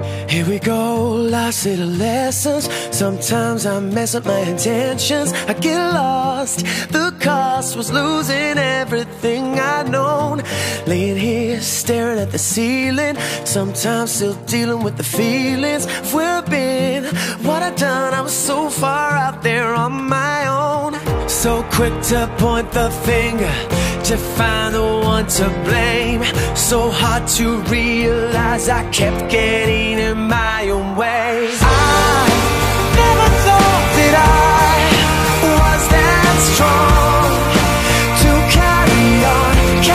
Here we go, lost little lessons. Sometimes I mess up my intentions. I get lost. The cost was losing everything I'd known. Laying here, staring at the ceiling. Sometimes still dealing with the feelings of where I've been, what I've done. I was so far out there on my own. So quick to point the finger, to find the one to blame. So hard to realize I kept getting in my own way. I never thought that I was that strong to carry on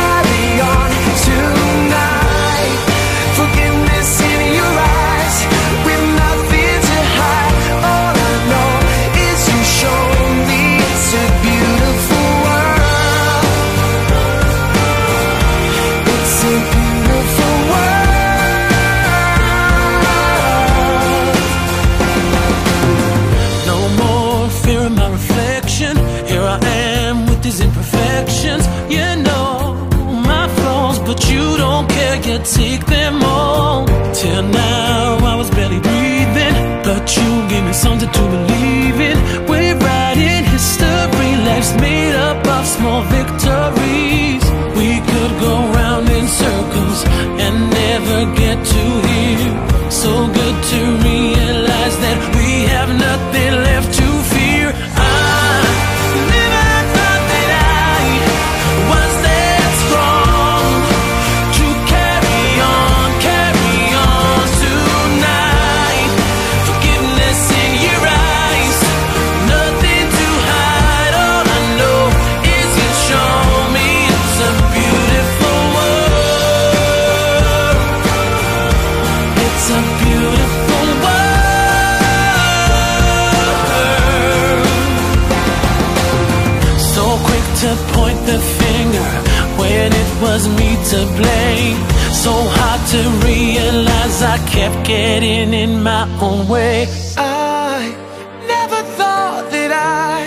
tonight. Forgiveness in your eyes, with nothing to hide. All I know is you show me it's a beautiful world. It's a beautiful world. No more fear in my reflection. Here I am with these imperfections. You know my flaws, but you don't care, you take them all. Till now I was barely breathing, but you gave me something to believe in. We're writing history, life's made up of small victories. We could go round in circles and never get to here. So good to realize that we have nothing left to fear. I never thought that I was that strong to carry on tonight. Forgiveness in your eyes, nothing to hide. All I know is you show me it's a beautiful world. It's a beautiful world. So quick to point the finger when it was me to blame. So hard to realize I kept getting in my own way. I never thought that I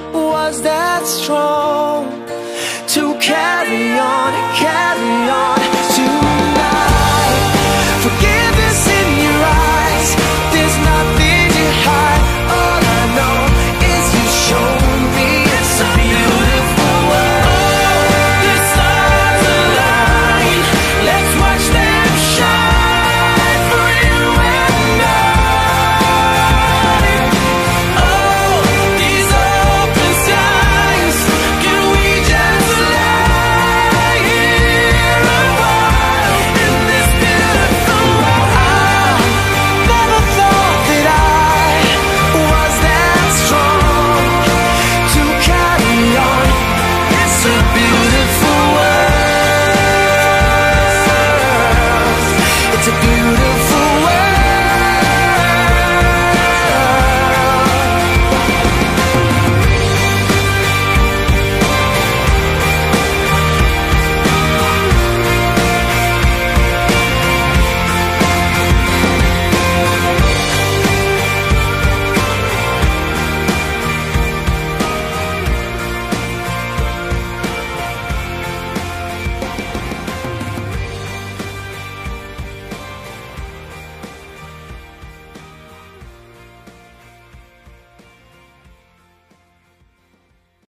was that strong to carry on